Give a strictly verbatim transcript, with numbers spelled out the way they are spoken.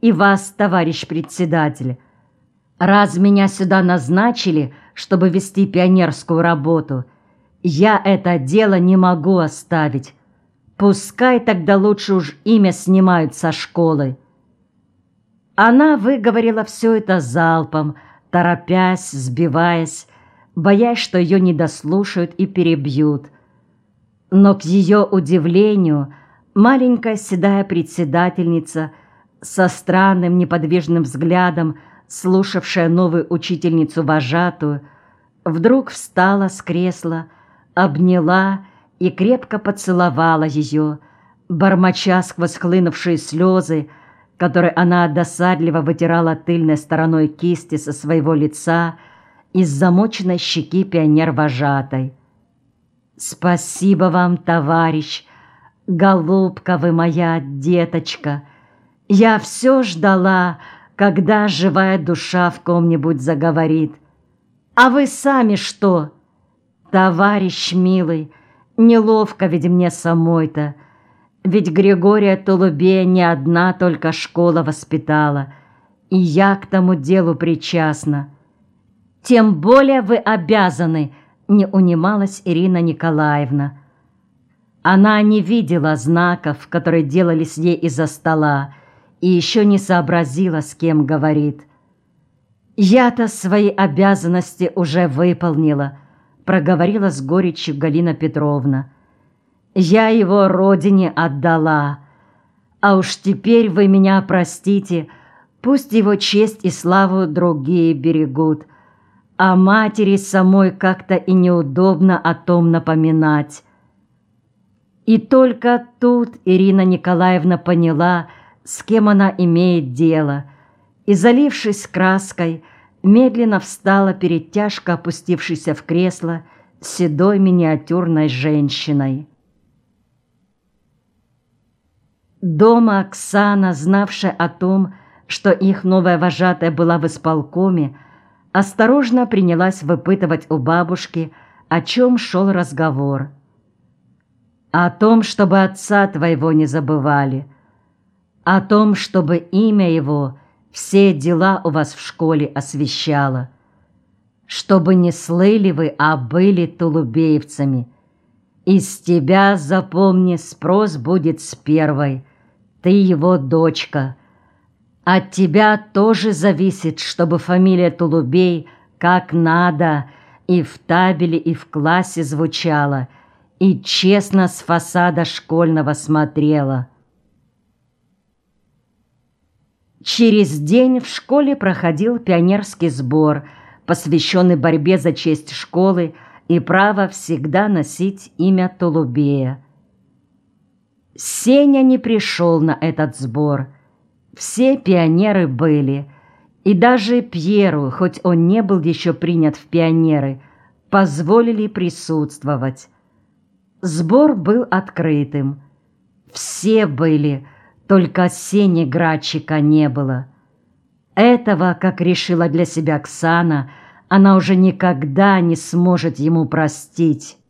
и вас, товарищ председатель. Раз меня сюда назначили, чтобы вести пионерскую работу, я это дело не могу оставить. Пускай тогда лучше уж имя снимают со школы». Она выговорила все это залпом, торопясь, сбиваясь, боясь, что ее не дослушают и перебьют. Но, к ее удивлению, маленькая седая председательница со странным неподвижным взглядом, слушавшая новую учительницу-вожатую, вдруг встала с кресла, обняла и крепко поцеловала ее, бормоча сквозь хлынувшие слезы, которые она досадливо вытирала тыльной стороной кисти со своего лица из замоченной щеки пионер-вожатой. «Спасибо вам, товарищ, голубка вы моя, деточка. Я все ждала, когда живая душа в ком-нибудь заговорит. А вы сами что? Товарищ милый, неловко ведь мне самой-то. Ведь Григория Тулубея не одна только школа воспитала, и я к тому делу причастна. Тем более вы обязаны», — не унималась Ирина Николаевна. Она не видела знаков, которые делались ей из-за стола, и еще не сообразила, с кем говорит. «Я-то свои обязанности уже выполнила», — проговорила с горечью Галина Петровна. «Я его родине отдала. А уж теперь вы меня простите, пусть его честь и славу другие берегут, а матери самой как-то и неудобно о том напоминать». И только тут Ирина Николаевна поняла, с кем она имеет дело, и, залившись краской, медленно встала перед тяжко опустившейся в кресло седой миниатюрной женщиной. Дома Оксана, знавшая о том, что их новая вожатая была в исполкоме, осторожно принялась выпытывать у бабушки, о чем шел разговор. «О том, чтобы отца твоего не забывали, о том, чтобы имя его все дела у вас в школе освещало, чтобы не слыли вы, а были тулубеевцами. Из тебя, запомни, спрос будет с первой, ты его дочка. От тебя тоже зависит, чтобы фамилия Тулубей как надо и в табеле, и в классе звучала, и честно с фасада школьного смотрела». Через день в школе проходил пионерский сбор, посвященный борьбе за честь школы и право всегда носить имя Тулубея. Сеня не пришел на этот сбор. Все пионеры были, и даже Пьеру, хоть он не был еще принят в пионеры, позволили присутствовать. Сбор был открытым. Все были, только Сени Градчика не было. Этого, как решила для себя Оксана, она уже никогда не сможет ему простить.